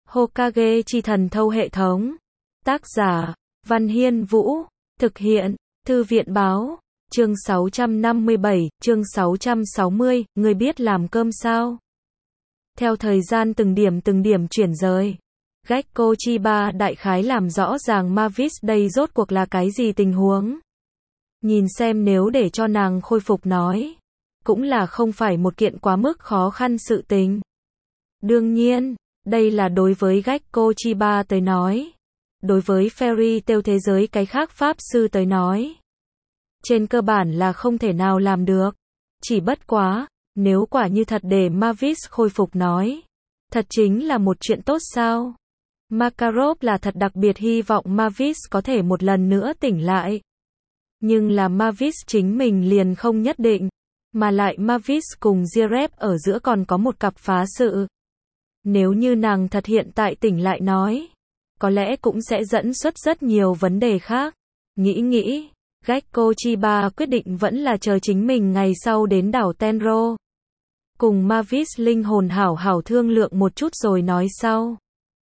Hokage chi thần thâu hệ thống. Tác giả, Văn Hiên Vũ. Thực hiện, Thư viện Báo. Chương 657, chương 660, ngươi biết làm cơm sao? Theo thời gian từng điểm chuyển rời, Gekko Chiba đại khái làm rõ ràng Mavis đây rốt cuộc là cái gì tình huống. Nhìn xem nếu để cho nàng khôi phục nói, cũng là không phải một kiện quá mức khó khăn sự tình. Đương nhiên, đây là đối với Gekko Chiba tới nói. Đối với Fairy Tail thế giới cái khác pháp sư tới nói, trên cơ bản là không thể nào làm được. Chỉ bất quá, nếu quả như thật để Mavis khôi phục nói, thật chính là một chuyện tốt sao? Makarov là thật đặc biệt hy vọng Mavis có thể một lần nữa tỉnh lại. Nhưng là Mavis chính mình liền không nhất định. Mà lại Mavis cùng Zeref ở giữa còn có một cặp phá sự. Nếu như nàng thật hiện tại tỉnh lại nói, có lẽ cũng sẽ dẫn xuất rất nhiều vấn đề khác. Nghĩ, Gekko Chiba quyết định vẫn là chờ chính mình ngày sau đến đảo Tenro. Cùng Mavis linh hồn hảo hảo thương lượng một chút rồi nói sau.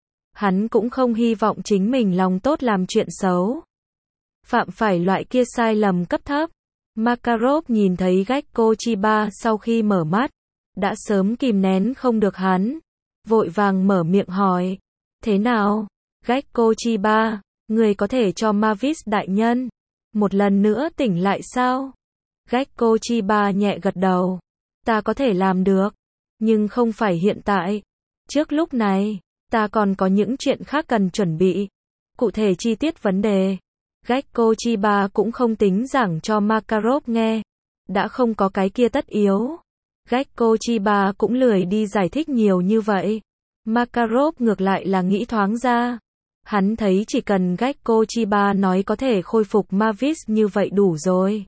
Hắn cũng không hy vọng chính mình lòng tốt làm chuyện xấu. Phạm phải loại kia sai lầm cấp thấp. Makarov nhìn thấy Gekko Chiba sau khi mở mắt, đã sớm kìm nén không được hắn. Vội vàng mở miệng hỏi. Thế nào? Gekko Chiba, người có thể cho Mavis đại nhân một lần nữa tỉnh lại sao? Gekko Chiba nhẹ gật đầu. Ta có thể làm được, nhưng không phải hiện tại. Trước lúc này, ta còn có những chuyện khác cần chuẩn bị. Cụ thể chi tiết vấn đề, Gekko Chiba cũng không tính giảng cho Makarov nghe. Đã không có cái kia tất yếu. Gekko Chiba cũng lười đi giải thích nhiều như vậy. Makarov ngược lại là nghĩ thoáng ra. Hắn thấy chỉ cần Gekko Chiba nói có thể khôi phục Mavis như vậy đủ rồi.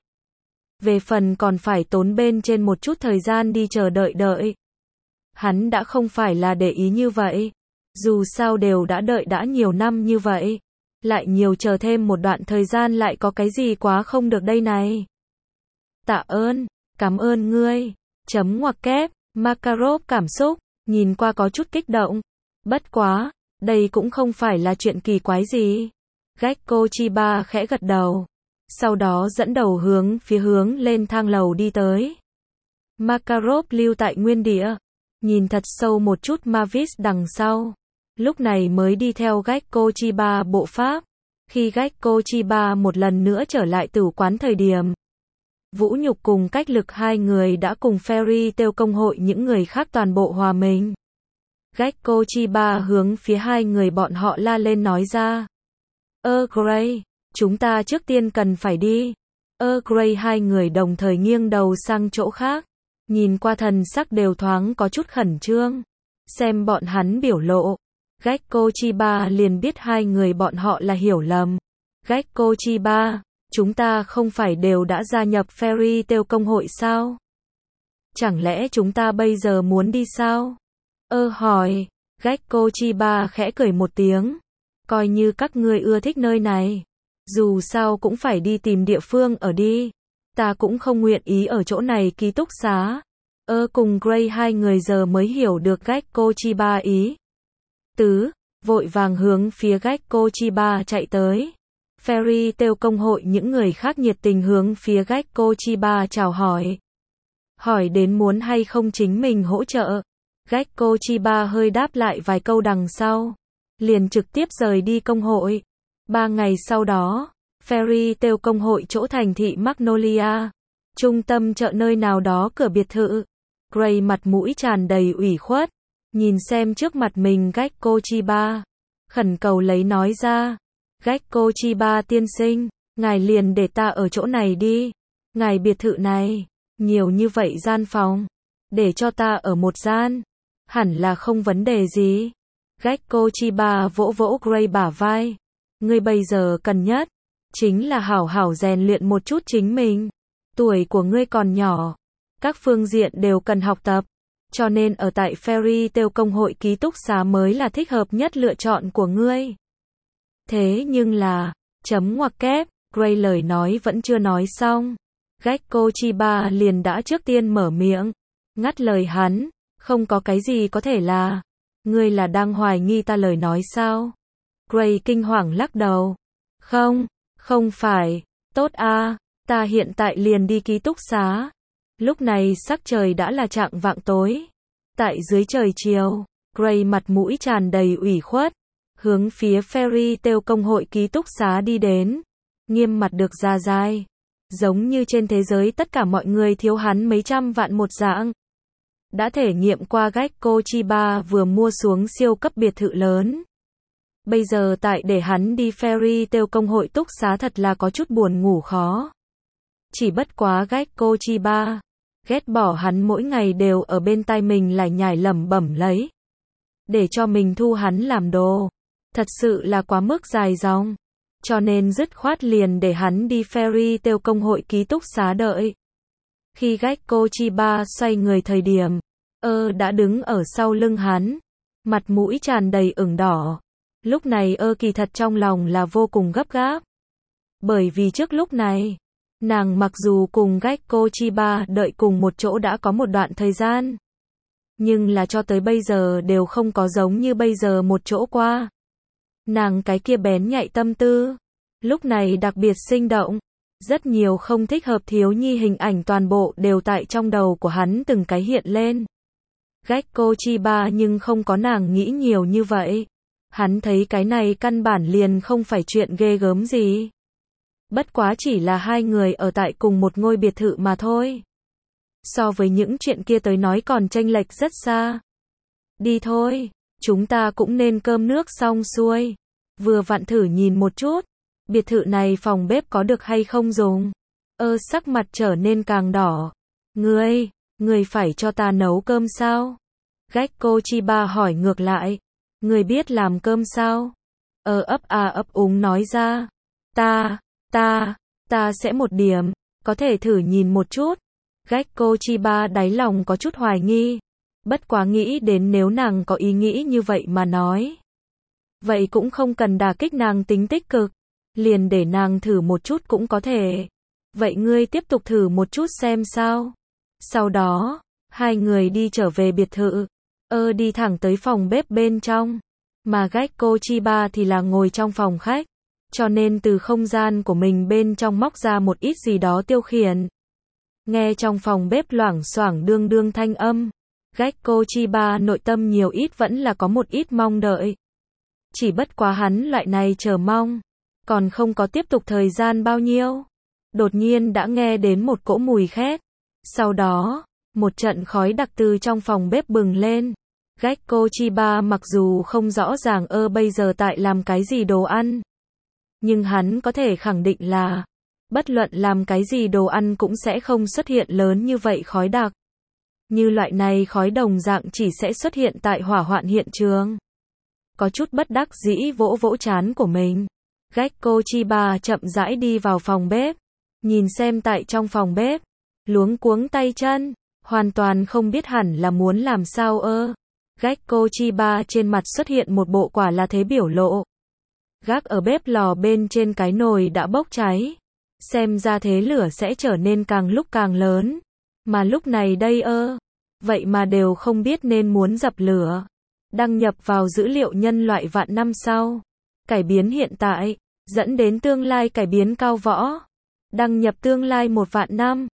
Về phần còn phải tốn bên trên một chút thời gian đi chờ đợi. Hắn đã không phải là để ý như vậy. Dù sao đều đã nhiều năm như vậy. Lại nhiều chờ thêm một đoạn thời gian lại có cái gì quá không được đây này. Tạ ơn, cảm ơn ngươi. Chấm ngoặc kép, Makarov cảm xúc, nhìn qua có chút kích động. Bất quá, đây cũng không phải là chuyện kỳ quái gì. Gekko Chiba khẽ gật đầu. Sau đó dẫn đầu hướng lên thang lầu đi tới. Makarov lưu tại nguyên địa. Nhìn thật sâu một chút Mavis đằng sau. Lúc này mới đi theo Gekko Chiba bộ pháp. Khi Gekko Chiba một lần nữa trở lại tử quán thời điểm, Vũ Nhục cùng Cách Lực hai người đã cùng Fairy Tail công hội những người khác toàn bộ hòa mình. Gekko Chiba hướng phía hai người bọn họ la lên nói ra. Gray, chúng ta trước tiên cần phải đi. Gray hai người đồng thời nghiêng đầu sang chỗ khác. Nhìn qua thần sắc đều thoáng có chút khẩn trương. Xem bọn hắn biểu lộ. Gekko Chiba liền biết hai người bọn họ là hiểu lầm. Gekko Chiba, chúng ta không phải đều đã gia nhập Fairy Tail công hội sao? Chẳng lẽ chúng ta bây giờ muốn đi sao? Hỏi. Gekko Chiba khẽ cười một tiếng. Coi như các ngươi ưa thích nơi này. Dù sao cũng phải đi tìm địa phương ở đi. Ta cũng không nguyện ý ở chỗ này ký túc xá. Cùng Gray hai người giờ mới hiểu được Gekko Chiba ý tứ, vội vàng hướng phía Gekko Chiba chạy tới. Fairy Tail công hội những người khác nhiệt tình hướng phía Gekko Chiba chào hỏi. Hỏi đến muốn hay không chính mình hỗ trợ. Gekko Chiba hơi đáp lại vài câu đằng sau. Liền trực tiếp rời đi công hội. 3 ngày sau đó, Fairy Tail công hội chỗ thành thị Magnolia. Trung tâm chợ nơi nào đó cửa biệt thự. Gray mặt mũi tràn đầy ủy khuất. Nhìn xem trước mặt mình Gekko Chiba. Khẩn cầu lấy nói ra. Gekko Chiba tiên sinh, ngài liền để ta ở chỗ này đi. Ngài biệt thự này, nhiều như vậy gian phòng. Để cho ta ở một gian. Hẳn là không vấn đề gì. Gekko Chiba vỗ vỗ Gray bả vai. Ngươi bây giờ cần nhất, chính là hảo hảo rèn luyện một chút chính mình. Tuổi của ngươi còn nhỏ. Các phương diện đều cần học tập. Cho nên ở tại Fairy Tail công hội ký túc xá mới là thích hợp nhất lựa chọn của ngươi. Thế nhưng là, chấm ngoặc kép, Gray lời nói vẫn chưa nói xong. Gekko Chiba liền đã trước tiên mở miệng. Ngắt lời hắn, không có cái gì có thể là. Ngươi là đang hoài nghi ta lời nói sao? Gray kinh hoàng lắc đầu. Không, không phải. Tốt a, ta hiện tại liền đi ký túc xá. Lúc này sắc trời đã là chạng vạng tối. Tại dưới trời chiều, Gray mặt mũi tràn đầy ủy khuất, hướng phía Fairy Tail công hội ký túc xá đi đến. Nghiêm mặt được ra dai. Giống như trên thế giới tất cả mọi người thiếu hắn mấy trăm vạn một dạng. Đã thể nghiệm qua Gecko Chiba vừa mua xuống siêu cấp biệt thự lớn. Bây giờ tại để hắn đi Fairy Tail công hội túc xá thật là có chút buồn ngủ khó. Chỉ bất quá Gecko Chiba ghét bỏ hắn mỗi ngày đều ở bên tai mình lải nhải lẩm bẩm lấy. Để cho mình thu hắn làm đồ. Thật sự là quá mức dài dòng. Cho nên dứt khoát liền để hắn đi Fairy Tail công hội ký túc xá đợi. Khi Gecko Chiba xoay người thời điểm, đã đứng ở sau lưng hắn. Mặt mũi tràn đầy ửng đỏ. Lúc này kỳ thật trong lòng là vô cùng gấp gáp. Bởi vì trước lúc này, nàng mặc dù cùng Gecko Chiba đợi cùng một chỗ đã có một đoạn thời gian. Nhưng là cho tới bây giờ đều không có giống như bây giờ một chỗ qua. Nàng cái kia bén nhạy tâm tư. Lúc này đặc biệt sinh động. Rất nhiều không thích hợp thiếu nhi hình ảnh toàn bộ đều tại trong đầu của hắn từng cái hiện lên. Gecko Chiba nhưng không có nàng nghĩ nhiều như vậy. Hắn thấy cái này căn bản liền không phải chuyện ghê gớm gì. Bất quá chỉ là hai người ở tại cùng một ngôi biệt thự mà thôi. So với những chuyện kia tới nói còn chênh lệch rất xa. Đi thôi, chúng ta cũng nên cơm nước xong xuôi. Vừa vặn thử nhìn một chút. Biệt thự này phòng bếp có được hay không dùng? Sắc mặt trở nên càng đỏ. Ngươi phải cho ta nấu cơm sao? Gecko Chiba hỏi ngược lại. Ngươi biết làm cơm sao? Ấp úng nói ra. Ta sẽ một điểm. Có thể thử nhìn một chút. Gecko Chiba đáy lòng có chút hoài nghi. Bất quá nghĩ đến nếu nàng có ý nghĩ như vậy mà nói. Vậy cũng không cần đả kích nàng tính tích cực. Liền để nàng thử một chút cũng có thể. Vậy ngươi tiếp tục thử một chút xem sao. Sau đó, hai người đi trở về biệt thự. Đi thẳng tới phòng bếp bên trong. Mà Gecko Chiba thì là ngồi trong phòng khách. Cho nên từ không gian của mình bên trong móc ra một ít gì đó tiêu khiển. Nghe trong phòng bếp loảng xoảng đương đương thanh âm. Gecko Chiba nội tâm nhiều ít vẫn là có một ít mong đợi. Chỉ bất quá hắn loại này chờ mong. Còn không có tiếp tục thời gian bao nhiêu. Đột nhiên đã nghe đến một cỗ mùi khét. Sau đó, một trận khói đặc từ trong phòng bếp bừng lên. Gecko Chiba mặc dù không rõ ràng bây giờ tại làm cái gì đồ ăn. Nhưng hắn có thể khẳng định là, bất luận làm cái gì đồ ăn cũng sẽ không xuất hiện lớn như vậy khói đặc. Như loại này khói đồng dạng chỉ sẽ xuất hiện tại hỏa hoạn hiện trường. Có chút bất đắc dĩ vỗ vỗ trán của mình. Gecko Chiba chậm rãi đi vào phòng bếp. Nhìn xem tại trong phòng bếp. Luống cuống tay chân. Hoàn toàn không biết hẳn là muốn làm sao Gecko Chiba trên mặt xuất hiện một bộ quả là thế biểu lộ. Gác ở bếp lò bên trên cái nồi đã bốc cháy. Xem ra thế lửa sẽ trở nên càng lúc càng lớn. Mà lúc này đây vậy mà đều không biết nên muốn dập lửa. Đăng nhập vào dữ liệu nhân loại vạn năm sau. Cải biến hiện tại, dẫn đến tương lai cải biến cao võ. Đăng nhập tương lai 1 vạn năm.